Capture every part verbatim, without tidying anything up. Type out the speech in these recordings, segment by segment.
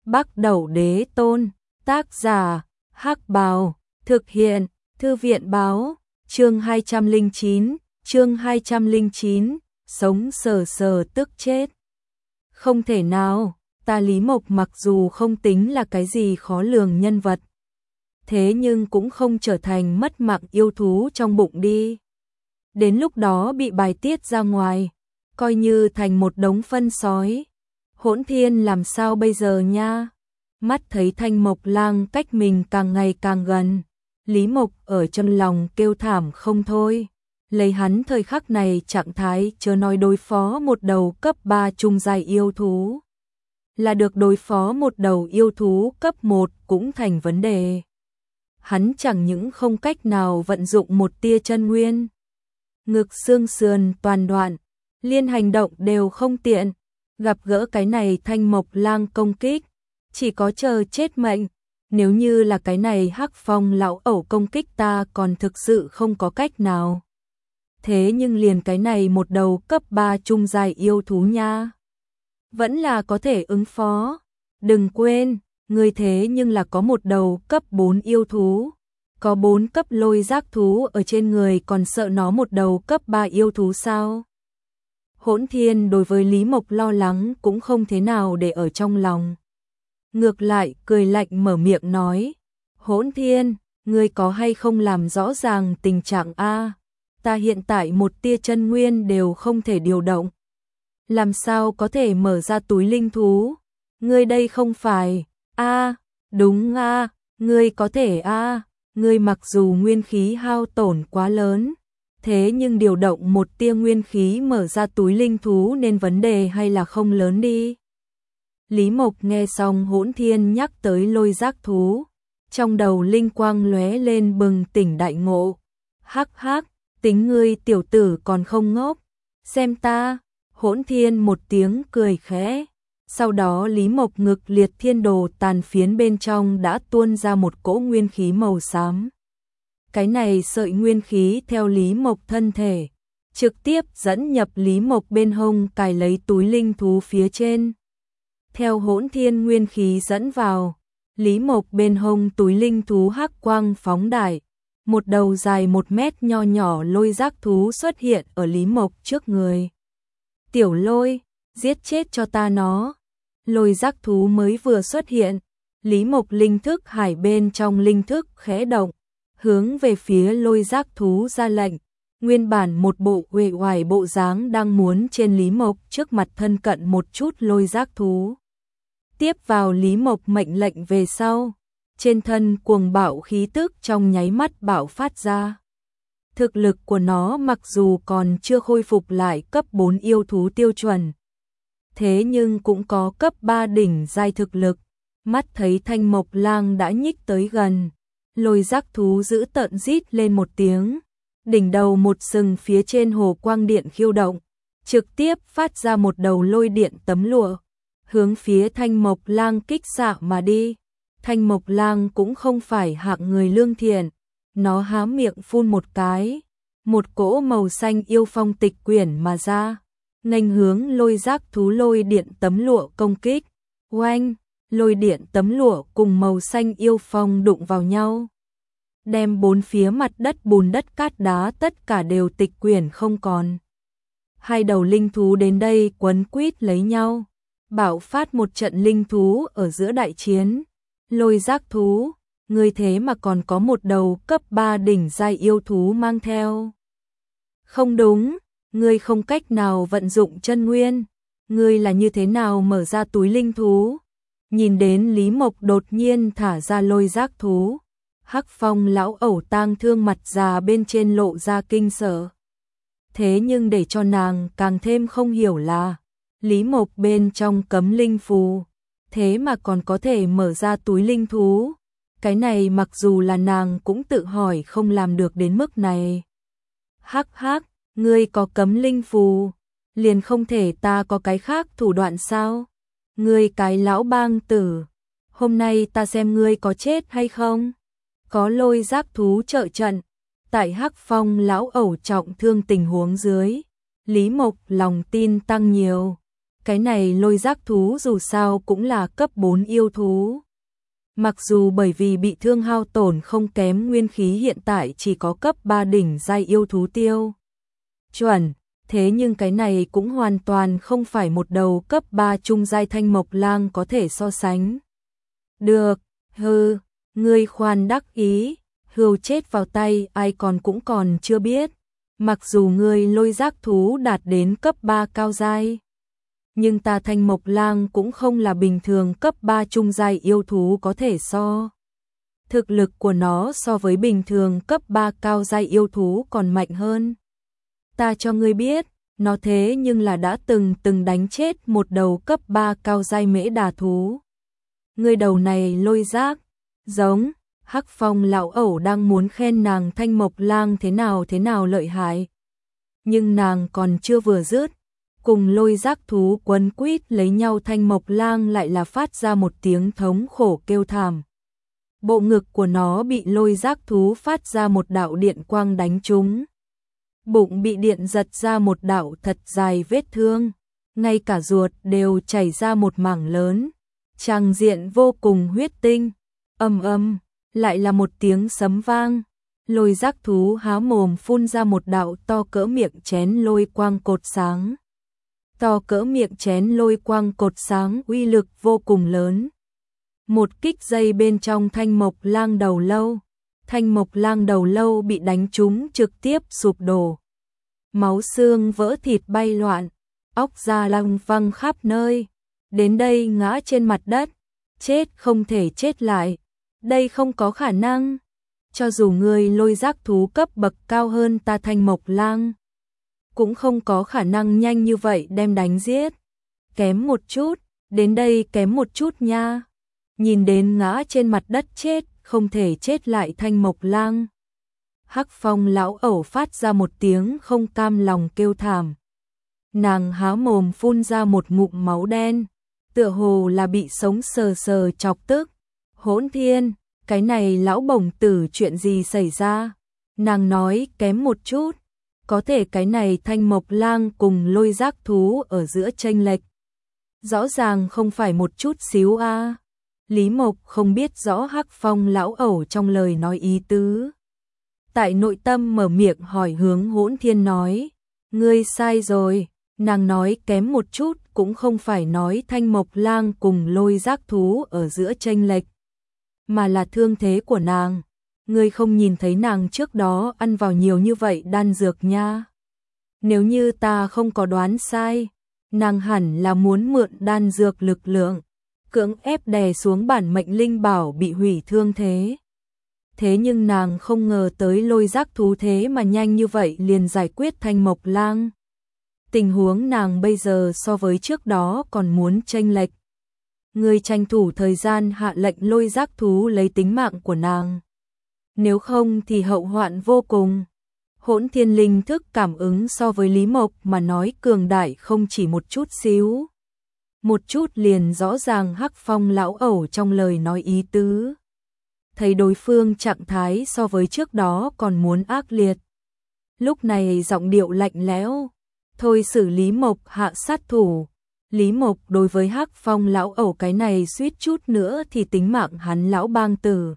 Bắc Đẩu Đế Tôn, tác giả, Hắc Bào, thực hiện, Thư viện báo, chương hai trăm lẻ chín, chương hai trăm lẻ chín, sống sờ sờ tức chết. Không thể nào, ta Lý Mộc mặc dù không tính là cái gì khó lường nhân vật, thế nhưng cũng không trở thành mất mạng yêu thú trong bụng đi. Đến lúc đó bị bài tiết ra ngoài, coi như thành một đống phân sói. Hỗn Thiên làm sao bây giờ nha? Mắt thấy Thanh Mộc Lang cách mình càng ngày càng gần, Lý Mộc ở trong lòng kêu thảm không thôi. Lấy hắn thời khắc này trạng thái chớ nói đối phó một đầu cấp ba trung giai yêu thú, là được đối phó một đầu yêu thú cấp một cũng thành vấn đề. Hắn chẳng những không cách nào vận dụng một tia chân nguyên, ngực xương sườn toàn đoạn, liên hành động đều không tiện. Gặp gỡ cái này Thanh Mộc Lang công kích, chỉ có chờ chết mệnh. Nếu như là cái này Hắc Phong lão ẩu công kích ta còn thực sự không có cách nào. Thế nhưng liền cái này một đầu cấp ba trung giai yêu thú nha, vẫn là có thể ứng phó. Đừng quên, ngươi thế nhưng là có một đầu cấp bốn yêu thú, có bốn cấp lôi giác thú ở trên người, còn sợ nó một đầu cấp ba yêu thú sao? Hỗn Thiên đối với Lý Mộc lo lắng cũng không thế nào để ở trong lòng. Ngược lại cười lạnh mở miệng nói, Hỗn Thiên, ngươi có hay không làm rõ ràng tình trạng a? Ta hiện tại một tia chân nguyên đều không thể điều động, làm sao có thể mở ra túi linh thú? Ngươi đây không phải, a, đúng a, ngươi có thể a, ngươi mặc dù nguyên khí hao tổn quá lớn, thế nhưng điều động một tia nguyên khí mở ra túi linh thú nên vấn đề hay là không lớn đi. Lý Mộc nghe xong Hỗn Thiên nhắc tới lôi giác thú, trong đầu linh quang lóe lên bừng tỉnh đại ngộ. Hắc hắc, tính ngươi tiểu tử còn không ngốc, xem ta. Hỗn Thiên một tiếng cười khẽ, sau đó Lý Mộc ngực liệt thiên đồ tàn phiến bên trong đã tuôn ra một cỗ nguyên khí màu xám. Cái này sợi nguyên khí theo Lý Mộc thân thể, trực tiếp dẫn nhập Lý Mộc bên hông cài lấy túi linh thú phía trên. Theo Hỗn Thiên nguyên khí dẫn vào, Lý Mộc bên hông túi linh thú hắc quang phóng đại, một đầu dài một mét nho nhỏ lôi giác thú xuất hiện ở Lý Mộc trước người. Tiểu Lôi, giết chết cho ta nó. Lôi giác thú mới vừa xuất hiện, Lý Mộc linh thức hải bên trong linh thức khẽ động, hướng về phía lôi giác thú ra lệnh. Nguyên bản một bộ uể oải bộ dáng đang muốn trên Lý Mộc trước mặt thân cận một chút lôi giác thú. Tiếp vào Lý Mộc mệnh lệnh về sau, trên thân cuồng bạo khí tức trong nháy mắt bạo phát ra. Thực lực của nó mặc dù còn chưa khôi phục lại cấp bốn yêu thú tiêu chuẩn, thế nhưng cũng có cấp ba đỉnh giai thực lực. Mắt thấy Thanh Mộc Lang đã nhích tới gần, lôi giác thú giữ tợn rít lên một tiếng, đỉnh đầu một sừng phía trên hồ quang điện khiêu động, trực tiếp phát ra một đầu lôi điện tấm lụa, hướng phía Thanh Mộc Lang kích xạ mà đi. Thanh Mộc Lang cũng không phải hạng người lương thiện, nó há miệng phun một cái, một cỗ màu xanh yêu phong tịch quyển mà ra, nghênh hướng lôi giác thú lôi điện tấm lụa công kích. Oanh, lôi điện tấm lụa cùng màu xanh yêu phong đụng vào nhau, đem bốn phía mặt đất bùn đất cát đá tất cả đều tịch quyển không còn. Hai đầu linh thú đến đây quấn quýt lấy nhau, bạo phát một trận linh thú ở giữa đại chiến. Lôi giác thú, ngươi thế mà còn có một đầu cấp ba đỉnh giai yêu thú mang theo. Không đúng, ngươi không cách nào vận dụng chân nguyên, ngươi là như thế nào mở ra túi linh thú? Nhìn đến Lý Mộc đột nhiên thả ra lôi giác thú, Hắc Phong lão ẩu tang thương mặt già bên trên lộ ra kinh sợ. Thế nhưng để cho nàng càng thêm không hiểu là, Lý Mộc bên trong cấm linh phù, thế mà còn có thể mở ra túi linh thú. Cái này mặc dù là nàng cũng tự hỏi không làm được đến mức này. Hắc hắc, ngươi có cấm linh phù, liền không thể ta có cái khác thủ đoạn sao? Ngươi cái lão bang tử, hôm nay ta xem ngươi có chết hay không? Có lôi giác thú trợ trận, tại Hắc Phong lão ẩu trọng thương tình huống dưới, Lý Mộc lòng tin tăng nhiều. Cái này lôi giác thú dù sao cũng là cấp bốn yêu thú. Mặc dù bởi vì bị thương hao tổn không kém nguyên khí hiện tại chỉ có cấp ba đỉnh giai yêu thú tiêu chuẩn, thế nhưng cái này cũng hoàn toàn không phải một đầu cấp ba trung giai thanh mộc lang có thể so sánh. Được, hừ, ngươi khoan đắc ý, hươu chết vào tay ai còn cũng còn chưa biết. Mặc dù ngươi lôi giác thú đạt đến cấp ba cao giai, nhưng ta thanh mộc lang cũng không là bình thường cấp ba trung giai yêu thú có thể so. Thực lực của nó so với bình thường cấp ba cao giai yêu thú còn mạnh hơn. Ta cho ngươi biết, nó thế nhưng là đã từng từng đánh chết một đầu cấp ba cao giai mễ đà thú. Ngươi đầu này lôi giác, giống, Hắc Phong lão ẩu đang muốn khen nàng thanh mộc lang thế nào thế nào lợi hại. Nhưng nàng còn chưa vừa dứt, cùng lôi giác thú quấn quýt lấy nhau thanh mộc lang lại là phát ra một tiếng thống khổ kêu thảm. Bộ ngực của nó bị lôi giác thú phát ra một đạo điện quang đánh trúng. Bụng bị điện giật ra một đạo thật dài vết thương, ngay cả ruột đều chảy ra một mảng lớn. Tràng diện vô cùng huyết tinh, ầm ầm, lại là một tiếng sấm vang. Lôi giác thú há mồm phun ra một đạo to cỡ miệng chén lôi quang cột sáng. To cỡ miệng chén lôi quang cột sáng uy lực vô cùng lớn. Một kích dây bên trong thanh mộc lang đầu lâu. Thanh mộc lang đầu lâu bị đánh trúng trực tiếp sụp đổ. Máu xương vỡ thịt bay loạn, óc da lăng văng khắp nơi. Đến đây ngã trên mặt đất, chết không thể chết lại. Đây không có khả năng. Cho dù ngươi lôi giác thú cấp bậc cao hơn ta thanh mộc lang, cũng không có khả năng nhanh như vậy đem đánh giết. Kém một chút, đến đây kém một chút nha. Nhìn đến ngã trên mặt đất chết, không thể chết lại thanh mộc lang. Hắc Phong lão ẩu phát ra một tiếng không cam lòng kêu thảm. Nàng há mồm phun ra một ngụm máu đen, tựa hồ là bị sống sờ sờ chọc tức. Hỗn thiên, cái này lão bổng tử chuyện gì xảy ra? Nàng nói kém một chút, có thể cái này thanh mộc lang cùng lôi giác thú ở giữa chênh lệch. Rõ ràng không phải một chút xíu a. À. Lý Mộc không biết rõ Hắc Phong lão ẩu trong lời nói ý tứ. Tại nội tâm mở miệng hỏi hướng Hỗn Thiên nói, ngươi sai rồi. Nàng nói kém một chút cũng không phải nói thanh mộc lang cùng lôi giác thú ở giữa chênh lệch, mà là thương thế của nàng. Ngươi không nhìn thấy nàng trước đó ăn vào nhiều như vậy đan dược nha. Nếu như ta không có đoán sai, nàng hẳn là muốn mượn đan dược lực lượng, cưỡng ép đè xuống bản mệnh linh bảo bị hủy thương thế. Thế nhưng nàng không ngờ tới lôi giác thú thế mà nhanh như vậy liền giải quyết thanh mộc lang. Tình huống nàng bây giờ so với trước đó còn muốn chênh lệch. Người tranh thủ thời gian hạ lệnh lôi giác thú lấy tính mạng của nàng. Nếu không thì hậu hoạn vô cùng. Hỗn Thiên linh thức cảm ứng so với Lý Mộc mà nói cường đại không chỉ một chút xíu. Một chút liền rõ ràng Hắc Phong lão ẩu trong lời nói ý tứ. Thấy đối phương trạng thái so với trước đó còn muốn ác liệt. Lúc này giọng điệu lạnh lẽo, thôi xử Lý Mộc hạ sát thủ. Lý Mộc đối với Hắc Phong lão ẩu cái này suýt chút nữa thì tính mạng hắn lão bang tử.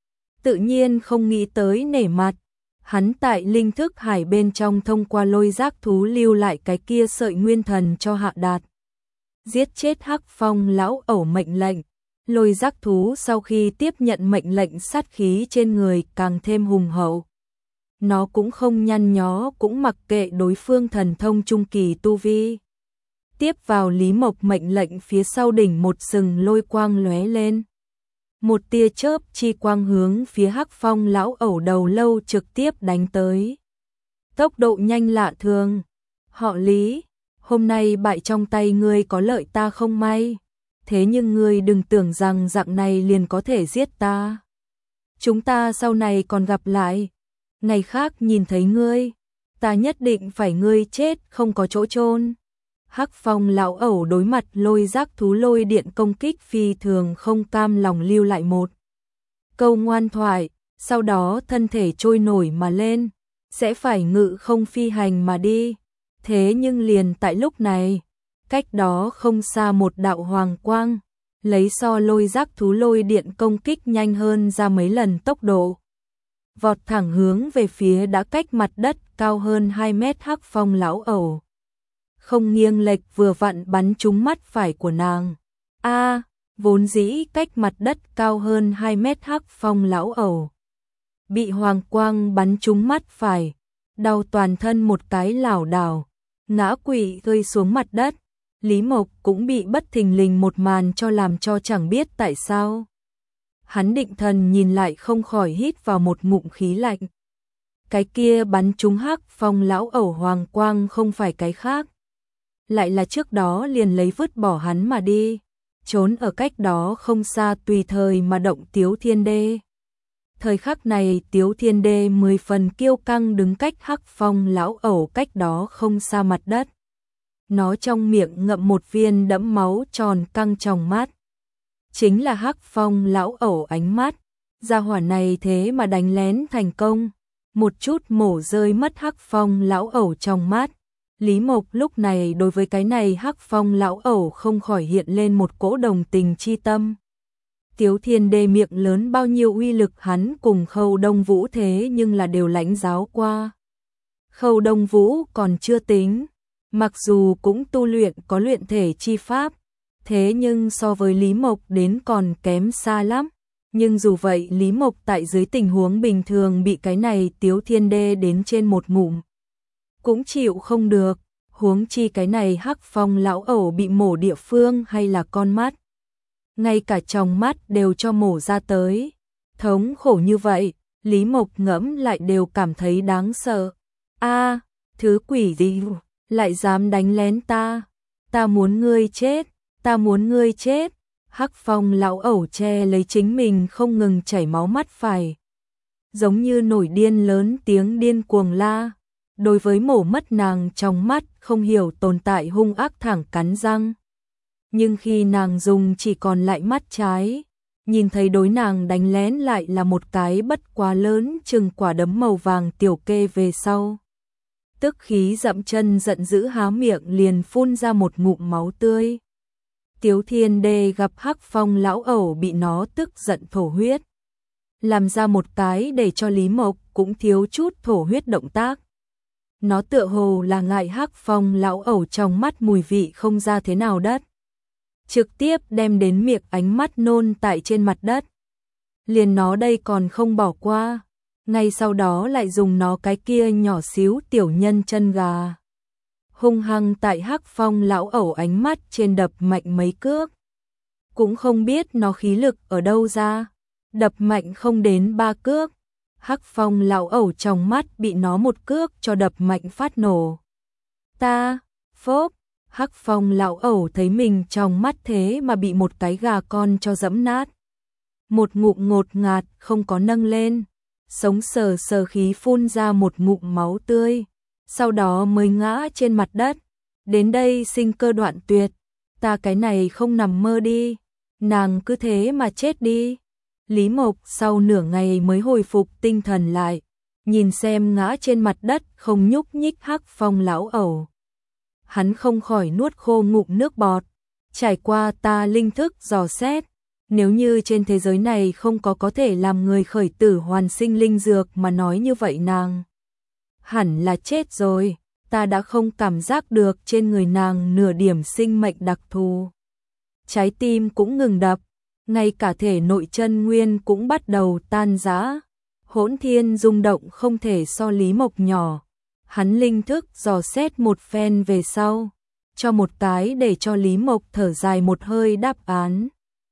Tự nhiên không nghĩ tới nể mặt. Hắn tại linh thức hải bên trong thông qua lôi giác thú lưu lại cái kia sợi nguyên thần cho Hạ Đạt. Giết chết Hắc Phong lão ẩu mệnh lệnh. Lôi giác thú sau khi tiếp nhận mệnh lệnh sát khí trên người càng thêm hùng hậu. Nó cũng không nhăn nhó cũng mặc kệ đối phương thần thông trung kỳ tu vi. Tiếp vào Lý Mộc mệnh lệnh phía sau đỉnh một sừng lôi quang lóe lên. Một tia chớp chi quang hướng phía Hắc Phong lão ẩu đầu lâu trực tiếp đánh tới. Tốc độ nhanh lạ thường. Họ Lý, hôm nay bại trong tay ngươi có lợi ta không may. Thế nhưng ngươi đừng tưởng rằng dạng này liền có thể giết ta. Chúng ta sau này còn gặp lại. Ngày khác nhìn thấy ngươi, ta nhất định phải ngươi chết không có chỗ chôn. Hắc Phong lão ẩu đối mặt lôi giác thú lôi điện công kích phi thường không cam lòng lưu lại một câu ngoan thoại, sau đó thân thể trôi nổi mà lên, sẽ phải ngự không phi hành mà đi. Thế nhưng liền tại lúc này, cách đó không xa một đạo hoàng quang, lấy so lôi giác thú lôi điện công kích nhanh hơn ra mấy lần tốc độ. Vọt thẳng hướng về phía đã cách mặt đất cao hơn hai mét Hắc Phong lão ẩu. Không nghiêng lệch vừa vặn bắn trúng mắt phải của nàng. A, vốn dĩ cách mặt đất cao hơn hai mét Hắc Phong lão ẩu. Bị hoàng quang bắn trúng mắt phải, đau toàn thân một cái lảo đảo, ngã quỵ rơi xuống mặt đất. Lý Mộc cũng bị bất thình lình một màn cho làm cho chẳng biết tại sao. Hắn định thần nhìn lại không khỏi hít vào một ngụm khí lạnh. Cái kia bắn trúng Hắc Phong lão ẩu hoàng quang không phải cái khác. Lại là trước đó liền lấy vứt bỏ hắn mà đi, trốn ở cách đó không xa tùy thời mà động Tiếu Thiên Đê. Thời khắc này Tiếu Thiên Đê mười phần kiêu căng đứng cách Hắc Phong lão ẩu cách đó không xa mặt đất. Nó trong miệng ngậm một viên đẫm máu tròn căng trong mắt. Chính là Hắc Phong lão ẩu ánh mắt. Gia hỏa này thế mà đánh lén thành công, một chút mổ rơi mất Hắc Phong lão ẩu trong mắt. Lý Mộc lúc này đối với cái này Hắc Phong lão ẩu không khỏi hiện lên một cỗ đồng tình chi tâm. Tiếu Thiên Đê miệng lớn bao nhiêu uy lực hắn cùng Khâu Đông Vũ thế nhưng là đều lãnh giáo qua. Khâu Đông Vũ còn chưa tính, mặc dù cũng tu luyện có luyện thể chi pháp, thế nhưng so với Lý Mộc đến còn kém xa lắm. Nhưng dù vậy Lý Mộc tại dưới tình huống bình thường bị cái này Tiếu Thiên Đê đến trên một ngụm cũng chịu không được, huống chi cái này Hắc Phong lão ẩu bị mổ địa phương hay là con mắt. Ngay cả tròng mắt đều cho mổ ra tới. Thống khổ như vậy, Lý Mộc ngẫm lại đều cảm thấy đáng sợ. A, thứ quỷ gì lại dám đánh lén ta? Ta muốn ngươi chết, ta muốn ngươi chết. Hắc Phong lão ẩu che lấy chính mình không ngừng chảy máu mắt phải, giống như nổi điên lớn tiếng điên cuồng la. Đối với mổ mất nàng trong mắt không hiểu tồn tại hung ác thẳng cắn răng. Nhưng khi nàng dùng chỉ còn lại mắt trái, nhìn thấy đối nàng đánh lén lại là một cái bất quá lớn chừng quả đấm màu vàng tiểu kê về sau. Tức khí dậm chân giận dữ há miệng liền phun ra một ngụm máu tươi. Tiếu Thiên Đê gặp Hắc Phong lão ẩu bị nó tức giận thổ huyết, làm ra một cái để cho Lý Mộc cũng thiếu chút thổ huyết động tác. Nó tựa hồ là ngại Hắc Phong lão ẩu trong mắt mùi vị không ra thế nào đất, trực tiếp đem đến miệng ánh mắt nôn tại trên mặt đất. Liền nó đây còn không bỏ qua, ngay sau đó lại dùng nó cái kia nhỏ xíu tiểu nhân chân gà hung hăng tại Hắc Phong lão ẩu ánh mắt trên đập mạnh mấy cước. Cũng không biết nó khí lực ở đâu ra, đập mạnh không đến ba cước. Hắc Phong lão ẩu trong mắt bị nó một cước cho đập mạnh phát nổ. Ta, phốp, Hắc Phong lão ẩu thấy mình trong mắt thế mà bị một cái gà con cho dẫm nát. Một ngụm ngột ngạt không có nâng lên, sống sờ sờ khí phun ra một ngụm máu tươi, sau đó mới ngã trên mặt đất. Đến đây sinh cơ đoạn tuyệt, ta cái này không nằm mơ đi, nàng cứ thế mà chết đi. Lý Mộc sau nửa ngày mới hồi phục tinh thần lại, nhìn xem ngã trên mặt đất không nhúc nhích Hắc Phong lão ẩu. Hắn không khỏi nuốt khô ngụm nước bọt. Trải qua ta linh thức dò xét, nếu như trên thế giới này không có có thể làm người khởi tử hoàn sinh linh dược mà nói như vậy nàng hẳn là chết rồi. Ta đã không cảm giác được trên người nàng nửa điểm sinh mệnh đặc thù. Trái tim cũng ngừng đập, ngay cả thể nội chân nguyên cũng bắt đầu tan rã. Hỗn thiên rung động không thể so Lý Mộc nhỏ. Hắn linh thức dò xét một phen về sau, cho một cái để cho Lý Mộc thở dài một hơi đáp án.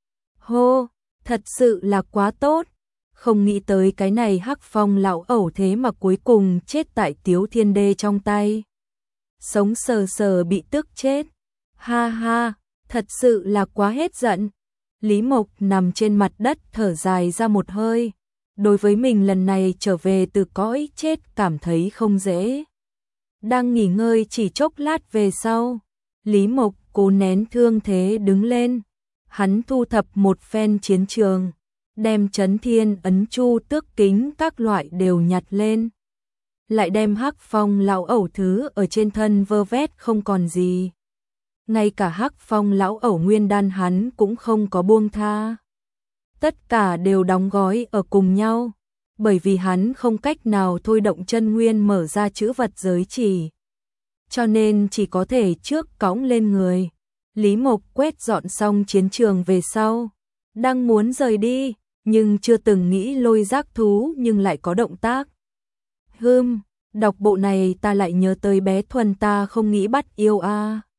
Hô, thật sự là quá tốt. Không nghĩ tới cái này Hắc Phong lão ẩu thế mà cuối cùng chết tại Tiếu Thiên Đê trong tay. Sống sờ sờ bị tức chết. Ha ha, thật sự là quá hết giận. Lý Mộc nằm trên mặt đất thở dài ra một hơi. Đối với mình lần này trở về từ cõi chết cảm thấy không dễ. Đang nghỉ ngơi chỉ chốc lát về sau, Lý Mộc cố nén thương thế đứng lên. Hắn thu thập một phen chiến trường, đem Chấn Thiên Ấn Chu Tước Kính các loại đều nhặt lên. Lại đem Hắc Phong lão ẩu thứ ở trên thân vơ vét không còn gì. ngay cả Hắc Phong lão ẩu nguyên đan hắn cũng không có buông tha. Tất cả đều đóng gói ở cùng nhau, bởi vì hắn không cách nào thôi động chân nguyên mở ra chữ vật giới chỉ. Cho nên chỉ có thể trước cõng lên người. Lý Mộc quét dọn xong chiến trường về sau, đang muốn rời đi, nhưng chưa từng nghĩ lôi giác thú nhưng lại có động tác. Hừm, đọc bộ này ta lại nhớ tới bé Thuần ta không nghĩ bắt yêu a.